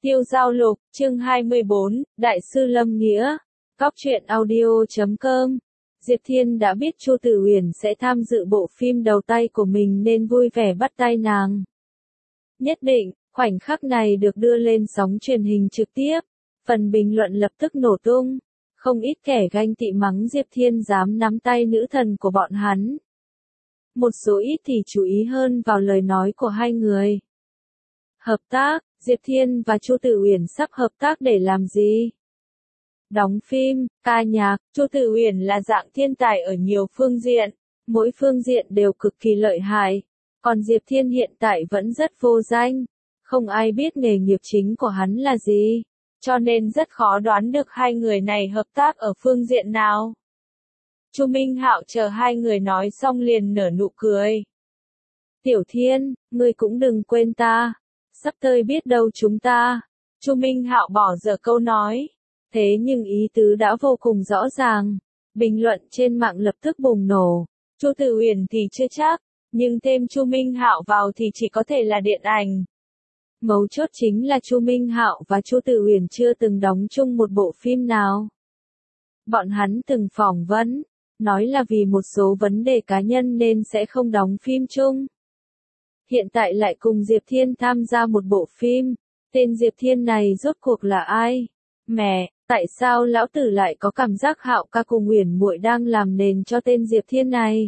Tiêu Giao Lục, chương 24, Đại sư Lâm Nghĩa, Cóc truyện audio.com. Diệp Thiên đã biết Chu Tử Uyển sẽ tham dự bộ phim đầu tay của mình nên vui vẻ bắt tay nàng. Nhất định, khoảnh khắc này được đưa lên sóng truyền hình trực tiếp, phần bình luận lập tức nổ tung, không ít kẻ ganh tị mắng Diệp Thiên dám nắm tay nữ thần của bọn hắn. Một số ít thì chú ý hơn vào lời nói của hai người. Hợp tác, Diệp Thiên và Chu Tử Uyển sắp hợp tác để làm gì? Đóng phim, ca nhạc, Chu Tử Uyển là dạng thiên tài ở nhiều phương diện, mỗi phương diện đều cực kỳ lợi hại. Còn Diệp Thiên hiện tại vẫn rất vô danh, không ai biết nghề nghiệp chính của hắn là gì, cho nên rất khó đoán được hai người này hợp tác ở phương diện nào. Chu Minh Hạo chờ hai người nói xong liền nở nụ cười. Tiểu Thiên, ngươi cũng đừng quên ta. Sắp tới biết đâu chúng ta. Chu Minh Hạo bỏ dở câu nói. Thế nhưng ý tứ đã vô cùng rõ ràng. Bình luận trên mạng lập tức bùng nổ. Chu Tử Uyển thì chưa chắc, nhưng thêm Chu Minh Hạo vào thì chỉ có thể là điện ảnh. Mấu chốt chính là Chu Minh Hạo và Chu Tử Uyển chưa từng đóng chung một bộ phim nào. Bọn hắn từng phỏng vấn, nói là vì một số vấn đề cá nhân nên sẽ không đóng phim chung. Hiện tại lại cùng Diệp Thiên tham gia một bộ phim, tên Diệp Thiên này rốt cuộc là ai? Mẹ, tại sao lão tử lại có cảm giác Hạo ca cùng Uyển muội đang làm nền cho tên Diệp Thiên này?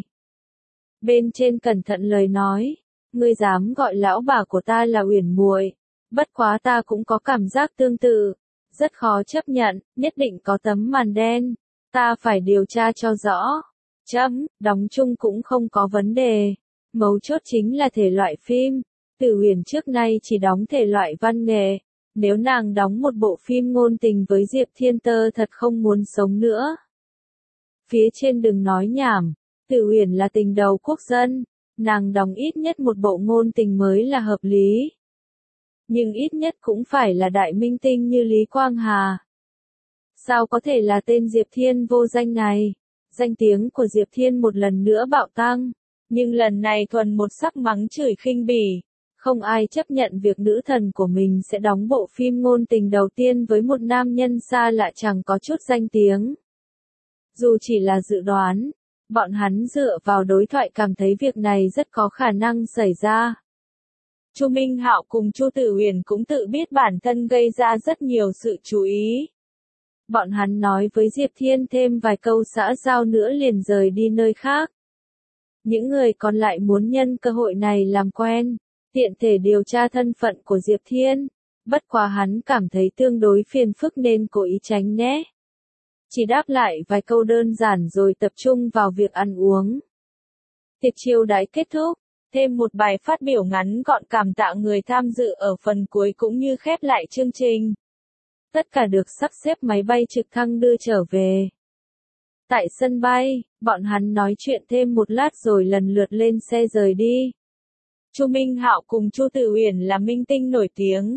Bên trên cẩn thận lời nói, ngươi dám gọi lão bà của ta là Uyển muội, bất quá ta cũng có cảm giác tương tự, rất khó chấp nhận, nhất định có tấm màn đen, ta phải điều tra cho rõ. Đóng chung cũng không có vấn đề. Mấu chốt chính là thể loại phim, Tử Uyển trước nay chỉ đóng thể loại văn nghệ, nếu nàng đóng một bộ phim ngôn tình với Diệp Thiên tơ thật không muốn sống nữa. Phía trên đừng nói nhảm, Tử Uyển là tình đầu quốc dân, nàng đóng ít nhất một bộ ngôn tình mới là hợp lý. Nhưng ít nhất cũng phải là đại minh tinh như Lý Quang Hà. Sao có thể là tên Diệp Thiên vô danh này? Danh tiếng của Diệp Thiên một lần nữa bạo tăng. Nhưng lần này thuần một sắc mắng chửi khinh bỉ, không ai chấp nhận việc nữ thần của mình sẽ đóng bộ phim ngôn tình đầu tiên với một nam nhân xa lạ chẳng có chút danh tiếng. Dù chỉ là dự đoán, bọn hắn dựa vào đối thoại cảm thấy việc này rất có khả năng xảy ra. Chu Minh Hạo cùng Chu Tử Uyển cũng tự biết bản thân gây ra rất nhiều sự chú ý. Bọn hắn nói với Diệp Thiên thêm vài câu xã giao nữa liền rời đi nơi khác. Những người còn lại muốn nhân cơ hội này làm quen, tiện thể điều tra thân phận của Diệp Thiên, bất quá hắn cảm thấy tương đối phiền phức nên cố ý tránh né. Chỉ đáp lại vài câu đơn giản rồi tập trung vào việc ăn uống. Tiệc chiêu đãi kết thúc, thêm một bài phát biểu ngắn gọn cảm tạ người tham dự ở phần cuối cũng như khép lại chương trình. Tất cả được sắp xếp máy bay trực thăng đưa trở về. Tại sân bay, bọn hắn nói chuyện thêm một lát rồi lần lượt lên xe rời đi. Chu Minh Hạo cùng Chu Tử Uyển là minh tinh nổi tiếng.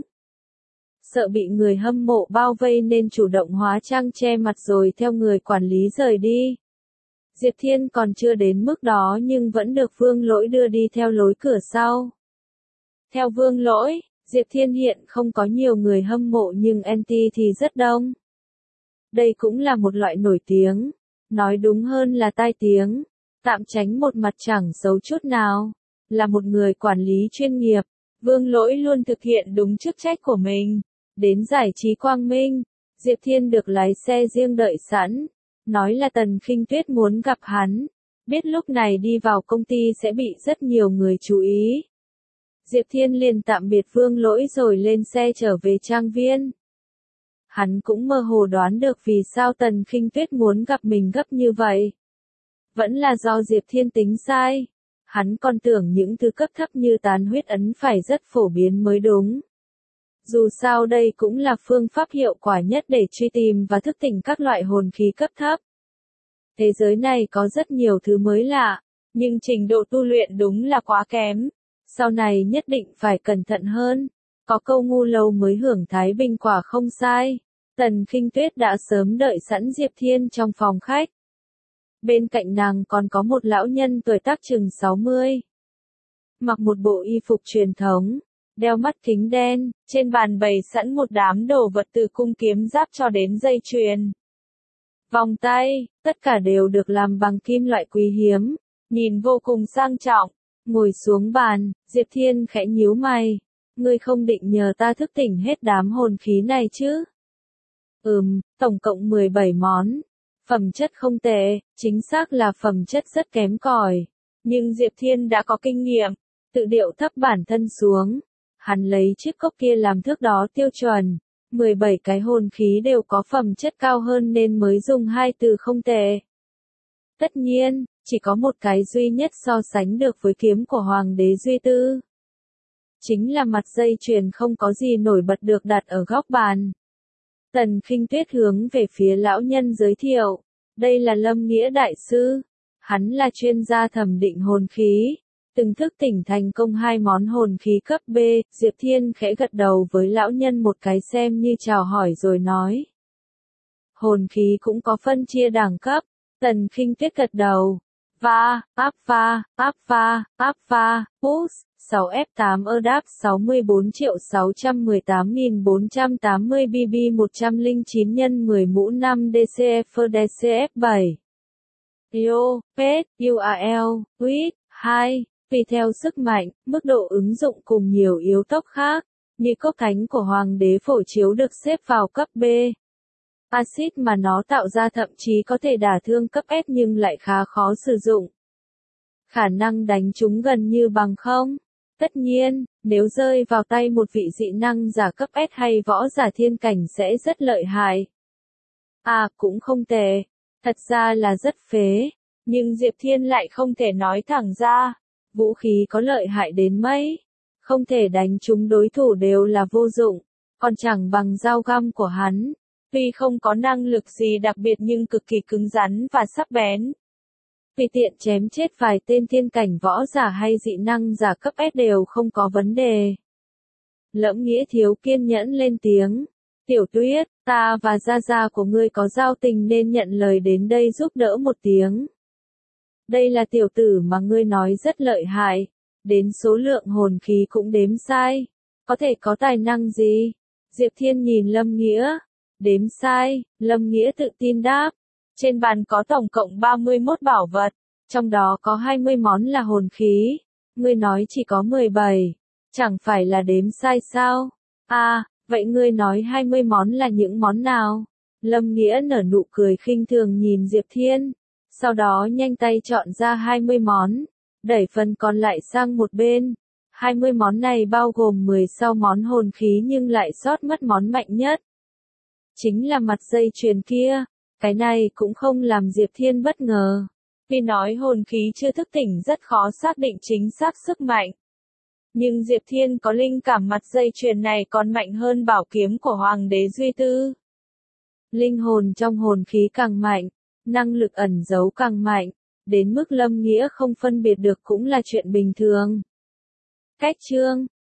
Sợ bị người hâm mộ bao vây nên chủ động hóa trang che mặt rồi theo người quản lý rời đi. Diệp Thiên còn chưa đến mức đó nhưng vẫn được Vương Lỗi đưa đi theo lối cửa sau. Theo Vương Lỗi, Diệp Thiên hiện không có nhiều người hâm mộ nhưng anti thì rất đông. Đây cũng là một loại nổi tiếng. Nói đúng hơn là tai tiếng, tạm tránh một mặt chẳng xấu chút nào, là một người quản lý chuyên nghiệp, Vương Lỗi luôn thực hiện đúng chức trách của mình. Đến giải trí Quang Minh, Diệp Thiên được lái xe riêng đợi sẵn, nói là Tần Khinh Tuyết muốn gặp hắn, biết lúc này đi vào công ty sẽ bị rất nhiều người chú ý. Diệp Thiên liền tạm biệt Vương Lỗi rồi lên xe trở về trang viên. Hắn cũng mơ hồ đoán được vì sao Tần Khinh Tuyết muốn gặp mình gấp như vậy. Vẫn là do Diệp Thiên tính sai. Hắn còn tưởng những thứ cấp thấp như tán huyết ấn phải rất phổ biến mới đúng. Dù sao đây cũng là phương pháp hiệu quả nhất để truy tìm và thức tỉnh các loại hồn khí cấp thấp. Thế giới này có rất nhiều thứ mới lạ, nhưng trình độ tu luyện đúng là quá kém. Sau này nhất định phải cẩn thận hơn. Có câu ngu lâu mới hưởng thái bình quả không sai. Tần Khinh Tuyết đã sớm đợi sẵn Diệp Thiên trong phòng khách. Bên cạnh nàng còn có một lão nhân tuổi tác chừng 60. Mặc một bộ y phục truyền thống, đeo mắt kính đen, trên bàn bày sẵn một đám đồ vật từ cung kiếm giáp cho đến dây chuyền. Vòng tay, tất cả đều được làm bằng kim loại quý hiếm, nhìn vô cùng sang trọng. Ngồi xuống bàn, Diệp Thiên khẽ nhíu mày. Ngươi không định nhờ ta thức tỉnh hết đám hồn khí này chứ? Tổng cộng 17 món. Phẩm chất không tệ, chính xác là phẩm chất rất kém cỏi. Nhưng Diệp Thiên đã có kinh nghiệm, tự điệu thấp bản thân xuống. Hắn lấy chiếc cốc kia làm thước đo tiêu chuẩn. 17 cái hồn khí đều có phẩm chất cao hơn nên mới dùng hai từ không tệ. Tất nhiên, chỉ có một cái duy nhất so sánh được với kiếm của Hoàng đế Duy Tư. Chính là mặt dây chuyền không có gì nổi bật được đặt ở góc bàn. Tần Khinh Tuyết hướng về phía lão nhân giới thiệu, đây là Lâm Nghĩa đại sư. Hắn là chuyên gia thẩm định hồn khí, từng thức tỉnh thành công 2 món hồn khí cấp B. Diệp Thiên khẽ gật đầu với lão nhân một cái xem như chào hỏi rồi nói. Hồn khí cũng có phân chia đẳng cấp. Tần Khinh Tuyết gật đầu. Apva, Push, 6F8 Erdap 64.618.480 BB 109 x 10 mũ 5 DCF DCF 7. Yo, Pet, URL, WIT, 2. Tùy theo sức mạnh, mức độ ứng dụng cùng nhiều yếu tố khác, như cốc thánh của Hoàng đế Phổ Chiếu được xếp vào cấp B. Axit mà nó tạo ra thậm chí có thể đả thương cấp S nhưng lại khá khó sử dụng. Khả năng đánh chúng gần như bằng không. Tất nhiên, nếu rơi vào tay một vị dị năng giả cấp S hay võ giả thiên cảnh sẽ rất lợi hại. Cũng không tệ. Thật ra là rất phế. Nhưng Diệp Thiên lại không thể nói thẳng ra. Vũ khí có lợi hại đến mấy. Không thể đánh chúng đối thủ đều là vô dụng. Còn chẳng bằng dao găm của hắn. Tuy không có năng lực gì đặc biệt nhưng cực kỳ cứng rắn và sắc bén. Tùy tiện chém chết vài tên thiên cảnh võ giả hay dị năng giả cấp S đều không có vấn đề. Lẫm Nghĩa thiếu kiên nhẫn lên tiếng. Tiểu Tuyết, ta và gia gia của ngươi có giao tình nên nhận lời đến đây giúp đỡ một tiếng. Đây là tiểu tử mà ngươi nói rất lợi hại. Đến số lượng hồn khí cũng đếm sai. Có thể có tài năng gì? Diệp Thiên nhìn Lâm Nghĩa. Đếm sai, Lâm Nghĩa tự tin đáp. Trên bàn có tổng cộng 31 bảo vật, trong đó có 20 món là hồn khí. Ngươi nói chỉ có 17, chẳng phải là đếm sai sao? Vậy ngươi nói 20 món là những món nào? Lâm Nghĩa nở nụ cười khinh thường nhìn Diệp Thiên, sau đó nhanh tay chọn ra 20 món, đẩy phần còn lại sang một bên. 20 món này bao gồm 16 món hồn khí nhưng lại sót mất món mạnh nhất. Chính là mặt dây chuyền kia. Cái này cũng không làm Diệp Thiên bất ngờ. Vì nói hồn khí chưa thức tỉnh rất khó xác định chính xác sức mạnh. Nhưng Diệp Thiên có linh cảm mặt dây chuyền này còn mạnh hơn bảo kiếm của Hoàng đế Duy Tư. Linh hồn trong hồn khí càng mạnh, năng lực ẩn giấu càng mạnh, đến mức Lâm Nghĩa không phân biệt được cũng là chuyện bình thường. Cách chương